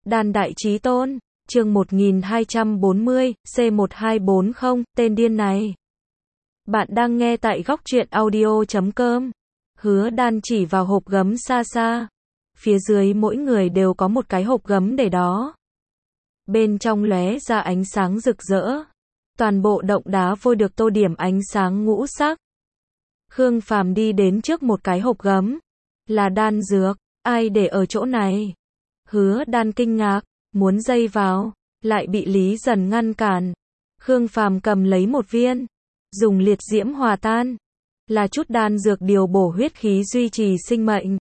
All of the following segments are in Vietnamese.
Đan Đại Chí Tôn, chương 1240, C1240, tên điên này. Bạn đang nghe tại góc truyện audio.com. Hứa Đan chỉ vào hộp gấm xa xa. Phía dưới mỗi người đều có một cái hộp gấm để đó. Bên trong lóe ra ánh sáng rực rỡ. Toàn bộ động đá vôi được tô điểm ánh sáng ngũ sắc. Khương Phàm đi đến trước một cái hộp gấm. Là đan dược, ai để ở chỗ này? Hứa Đan kinh ngạc, muốn dây vào, lại bị Lý Dần ngăn cản. Khương Phàm cầm lấy một viên, dùng liệt diễm hòa tan, là chút đan dược điều bổ huyết khí duy trì sinh mệnh.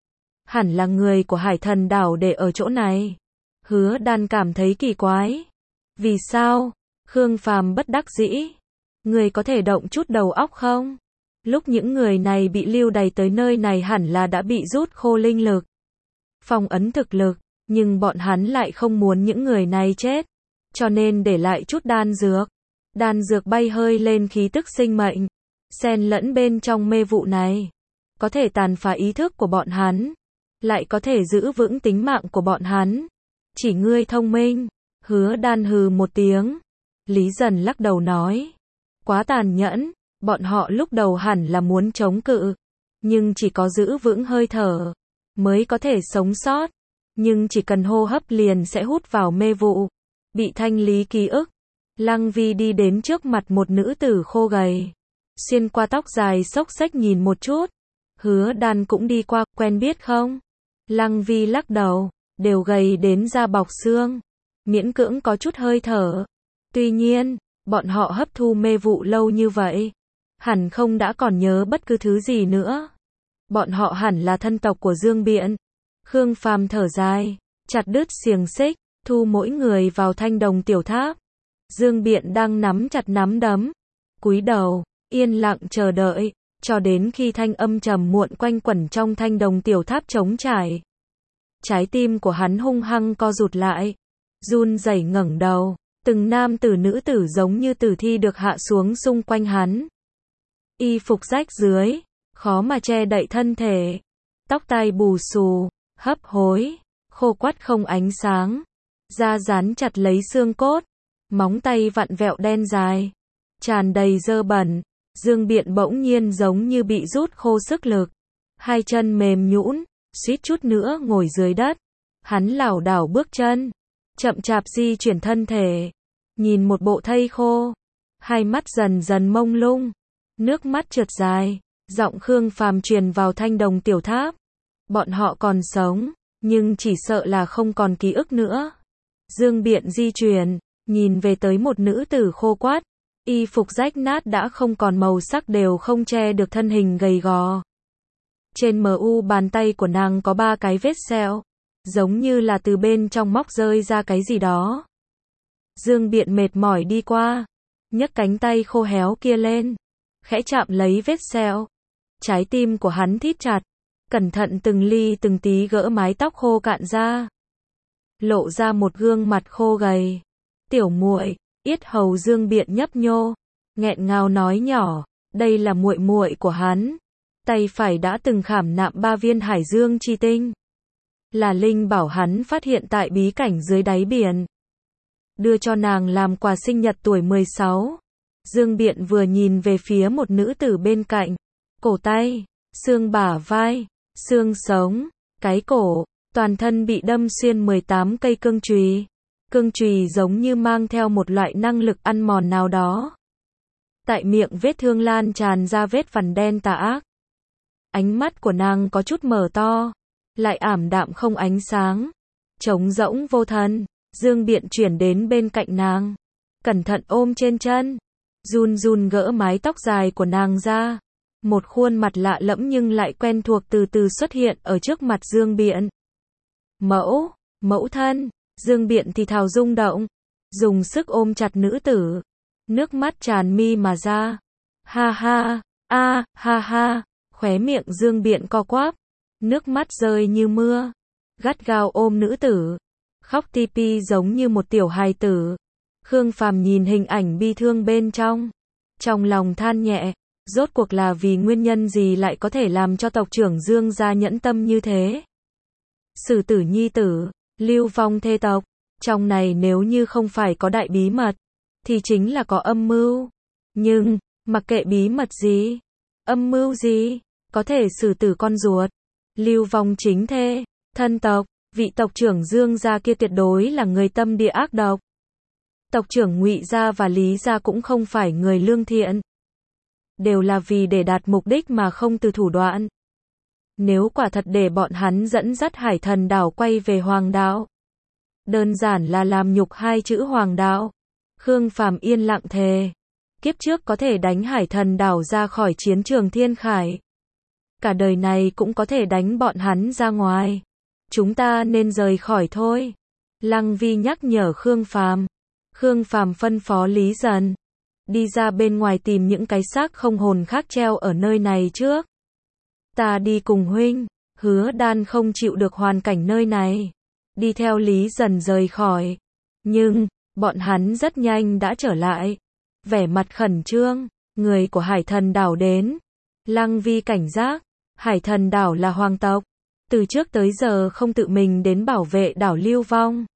Hẳn là người của Hải Thần đảo để ở chỗ này. Hứa Đan cảm thấy kỳ quái. Vì sao? Khương Phàm bất đắc dĩ. Người có thể động chút đầu óc không? Lúc những người này bị lưu đày tới nơi này hẳn là đã bị rút khô linh lực, phong ấn thực lực, nhưng bọn hắn lại không muốn những người này chết, cho nên để lại chút đan dược. Đan dược bay hơi lên khí tức sinh mệnh, xen lẫn bên trong mê vụ này, có thể tàn phá ý thức của bọn hắn, lại có thể giữ vững tính mạng của bọn hắn. Chỉ ngươi thông minh. Hứa Đan hừ một tiếng. Lý Dần lắc đầu nói, quá tàn nhẫn. Bọn họ lúc đầu hẳn là muốn chống cự, nhưng chỉ có giữ vững hơi thở mới có thể sống sót, nhưng chỉ cần hô hấp liền sẽ hút vào mê vụ, bị thanh lý ký ức. Lăng Vi đi đến trước mặt một nữ tử khô gầy, xuyên qua tóc dài xốc xếch nhìn một chút. Hứa Đan cũng đi qua, quen biết không? Lăng Vi lắc đầu, đều gầy đến da bọc xương, miễn cưỡng có chút hơi thở. Tuy nhiên, bọn họ hấp thu mê vụ lâu như vậy, hẳn không đã còn nhớ bất cứ thứ gì nữa. Bọn họ hẳn là thân tộc của Dương Biện. Khương Phàm thở dài, chặt đứt xiềng xích, thu mỗi người vào thanh đồng tiểu tháp. Dương Biện đang nắm chặt nắm đấm, cúi đầu, yên lặng chờ đợi, cho đến khi thanh âm trầm muộn quanh quẩn trong thanh đồng tiểu tháp trống trải. Trái tim của hắn hung hăng co rụt lại, run rẩy ngẩng đầu, từng nam tử nữ tử giống như tử thi được hạ xuống xung quanh hắn. Y phục rách rưới, khó mà che đậy thân thể, tóc tai bù xù, hấp hối, khô quắt không ánh sáng, da dán chặt lấy xương cốt, móng tay vặn vẹo đen dài, tràn đầy dơ bẩn. Dương Biện bỗng nhiên giống như bị rút khô sức lực, hai chân mềm nhũn, suýt chút nữa ngồi dưới đất. Hắn lảo đảo bước chân, chậm chạp di chuyển thân thể, nhìn một bộ thây khô, hai mắt dần dần mông lung, nước mắt trượt dài. Giọng Khương Phàm truyền vào thanh đồng tiểu tháp. Bọn họ còn sống, nhưng chỉ sợ là không còn ký ức nữa. Dương Biện di chuyển, nhìn về tới một nữ tử khô quắt, y phục rách nát đã không còn màu sắc, đều không che được thân hình gầy gò. Trên mu bàn tay của nàng có 3 cái vết sẹo, giống như là từ bên trong móc rơi ra cái gì đó. Dương Biện mệt mỏi đi qua, nhấc cánh tay khô héo kia lên, khẽ chạm lấy vết sẹo. Trái tim của hắn thít chặt, cẩn thận từng ly từng tí gỡ mái tóc khô cạn ra, lộ ra một gương mặt khô gầy. Tiểu muội. Yết hầu Dương Biện nhấp nhô, nghẹn ngào nói nhỏ, đây là muội muội của hắn. Tay phải đã từng khảm nạm 3 viên hải dương chi tinh, là linh bảo hắn phát hiện tại bí cảnh dưới đáy biển, đưa cho nàng làm quà sinh nhật tuổi 16. Dương Biện vừa nhìn về phía một nữ tử bên cạnh, cổ tay, xương bả vai, xương sống, cái cổ, toàn thân bị đâm xuyên 18 cây cương chùy. Cương chùy giống như mang theo một loại năng lực ăn mòn nào đó. Tại miệng vết thương lan tràn ra vết vằn đen tà ác. Ánh mắt của nàng có chút mở to, lại ảm đạm không ánh sáng, trống rỗng vô thần. Dương Biện chuyển đến bên cạnh nàng, cẩn thận ôm trên chân, run run gỡ mái tóc dài của nàng ra. Một khuôn mặt lạ lẫm nhưng lại quen thuộc từ từ xuất hiện ở trước mặt Dương Biện. Mẫu thân. Dương Biện thì thào rung động, dùng sức ôm chặt nữ tử, nước mắt tràn mi mà ra. Ha ha, ha ha, khóe miệng Dương Biện co quắp, nước mắt rơi như mưa, gắt gao ôm nữ tử, khóc ti pi giống như một tiểu hài tử. Khương Phàm nhìn hình ảnh bi thương bên trong lòng than nhẹ, rốt cuộc là vì nguyên nhân gì lại có thể làm cho tộc trưởng Dương gia nhẫn tâm như thế. Sử tử nhi tử, Lưu vong thê tộc. Trong này nếu như không phải có đại bí mật, thì chính là có âm mưu. Nhưng, mặc kệ bí mật gì, âm mưu gì, có thể xử tử con ruột. Lưu vong chính thê, thân tộc, vị tộc trưởng Dương gia kia tuyệt đối là người tâm địa ác độc. Tộc trưởng Ngụy gia và Lý gia cũng không phải người lương thiện. Đều là vì để đạt mục đích mà không từ thủ đoạn. Nếu quả thật để bọn hắn dẫn dắt Hải Thần đảo quay về Hoàng đạo, đơn giản là làm nhục hai chữ Hoàng đạo. Khương Phàm yên lặng thề, kiếp trước có thể đánh Hải Thần đảo ra khỏi chiến trường Thiên Khải, cả đời này cũng có thể đánh bọn hắn ra ngoài. Chúng ta nên rời khỏi thôi. Lăng Vi nhắc nhở Khương Phàm. Khương Phàm phân phó Lý Dần, đi ra bên ngoài tìm những cái xác không hồn khác treo ở nơi này trước. Ta đi cùng huynh. Hứa Đan không chịu được hoàn cảnh nơi này, đi theo Lý Dần rời khỏi. Nhưng, bọn hắn rất nhanh đã trở lại. Vẻ mặt khẩn trương, người của Hải Thần đảo đến. Lăng Vi cảnh giác, Hải Thần đảo là hoàng tộc. Từ trước tới giờ không tự mình đến bảo vệ đảo Lưu vong.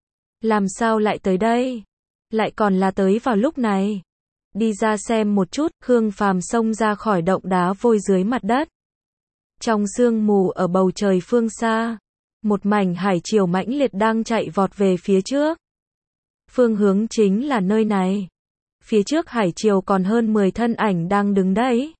Làm sao lại tới đây? Lại còn là tới vào lúc này. Đi ra xem một chút, Khương Phàm xông ra khỏi động đá vôi dưới mặt đất. Trong sương mù ở bầu trời phương xa, một mảnh hải triều mãnh liệt đang chạy vọt về phía trước. Phương hướng chính là nơi này. Phía trước hải triều còn hơn 10 thân ảnh đang đứng đấy.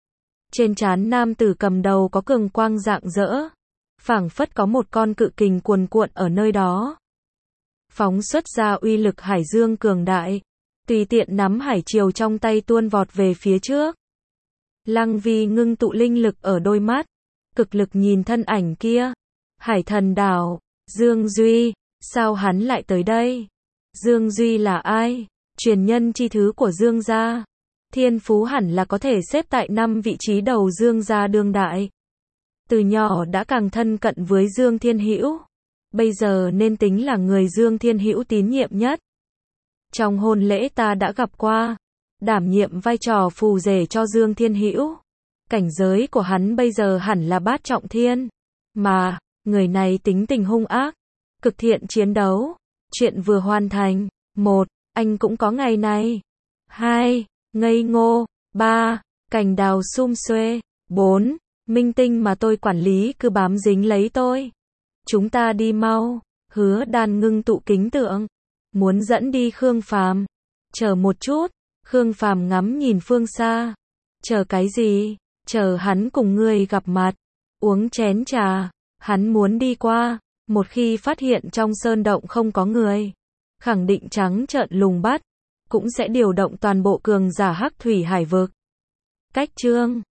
Trên trán nam tử cầm đầu có cường quang rạng rỡ, phảng phất có một con cự kình cuồn cuộn ở nơi đó. Phóng xuất ra uy lực hải dương cường đại, tùy tiện nắm hải triều trong tay tuôn vọt về phía trước. Lăng Vi ngưng tụ linh lực ở đôi mắt, cực lực nhìn thân ảnh kia. Hải Thần đảo, Dương Duy, sao hắn lại tới đây? Dương Duy là ai? Truyền nhân chi thứ của Dương gia. Thiên phú hẳn là có thể xếp tại 5 vị trí đầu Dương gia đương đại. Từ nhỏ đã càng thân cận với Dương Thiên Hữu, bây giờ nên tính là người Dương Thiên Hữu tín nhiệm nhất. Trong hôn lễ ta đã gặp qua, đảm nhiệm vai trò phù rể cho Dương Thiên Hữu. Cảnh giới của hắn bây giờ hẳn là bát trọng thiên, mà người này tính tình hung ác, cực thiện chiến đấu. Chuyện vừa hoàn thành. 1. Anh cũng có ngày này. 2. Ngây ngô. 3. Cành đào sum xuê. 4. Minh tinh mà tôi quản lý cứ bám dính lấy tôi. Chúng ta đi mau. Hứa Đan ngưng tụ kính tượng, muốn dẫn đi Khương Phàm. Chờ một chút. Khương Phàm ngắm nhìn phương xa. Chờ cái gì? Chờ hắn cùng ngươi gặp mặt, uống chén trà. Hắn muốn đi qua, một khi phát hiện trong sơn động không có người, khẳng định trắng trợn lùng bắt, cũng sẽ điều động toàn bộ cường giả Hắc Thủy Hải vực. Cách chương